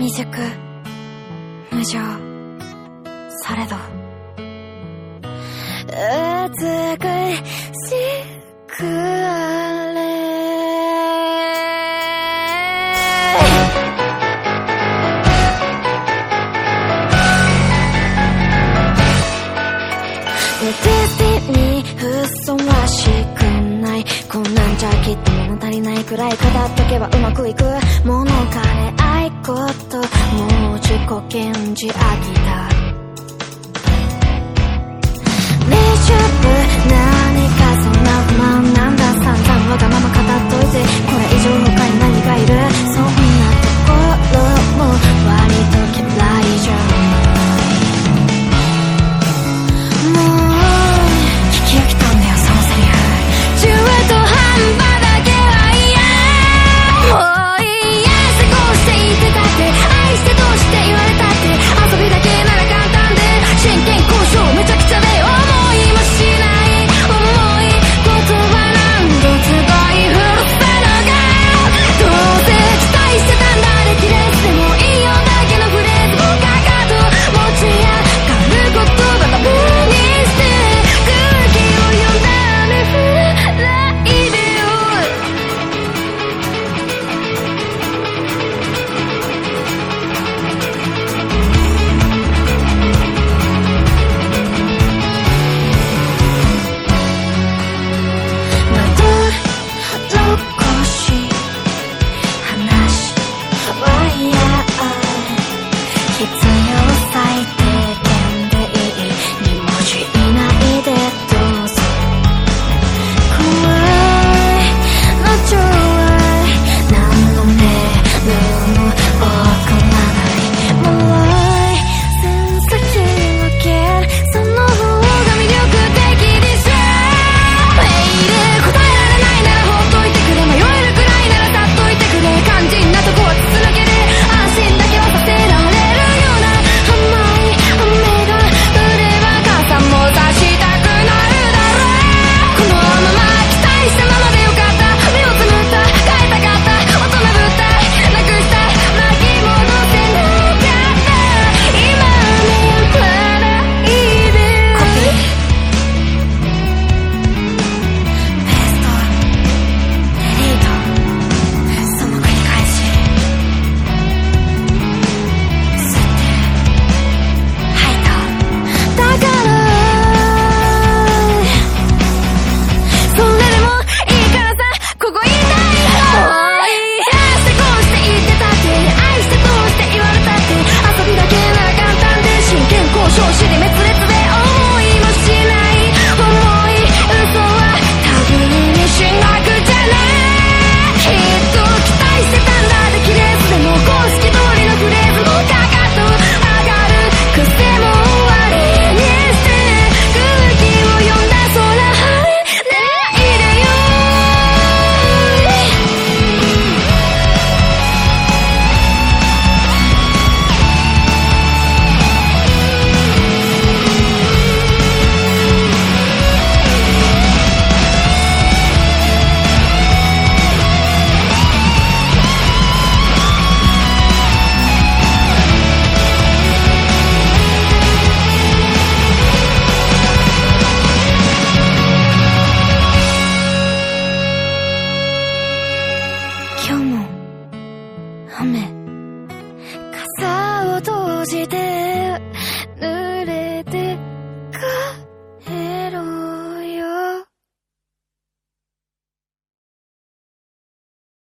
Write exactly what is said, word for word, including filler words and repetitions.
未熟無情されど美しくあれデスティにふさわしくないこんなんじゃきっと物足りないくらい語っとけばうまくいく物金愛こともう自己顕示飽きたレジュブ何かそんな不満なんだ散々わがまま語っといてこれ以上他に何がいるそんなところも割と嫌いじゃもう聞き飽きたんだよそのセリフ中途半端だけは嫌もういいや過ごしていてたって愛してどうして言われたって遊びだけなら簡単で真剣交渉めちゃくちゃで思いもしない重い言葉何度つばい古さのがどうせ期待してたんだできれいでもいいよだけのフレーズをかかと持ち上がる言葉が無にして空気を読んだ雨降らないでよまどろこし話は嫌必要最低限でいいに文字以内でどうぞ怖いのちょい何のメールも送らないもろい線先抜けるその方が魅力的でしょメール答えられないならほっといてくれ迷えるくらいなら立っといてくれ肝心なとこは筒抜けで安心だけはさせられるような甘い雨が降れば傘も差したくなるだろうこのまま期待したままでよかった目をつむった変えたかった大人ぶったなくした巻き戻せなかった今ねやらないでコピーペーストデリートその繰り返し吸って吐いただからそれでもいいからさここいないもういいやしてこうして言ってたって愛してどうして言われたって遊びだけなら簡単で真剣交渉して滅裂で思いもしない重い嘘は類にしなくちゃねきっと期待してたんだできれいでも公式通りのフレーズもかかと上がる癖も終わりにして空気を読んだ空晴れないでよ今日も雨傘を閉じて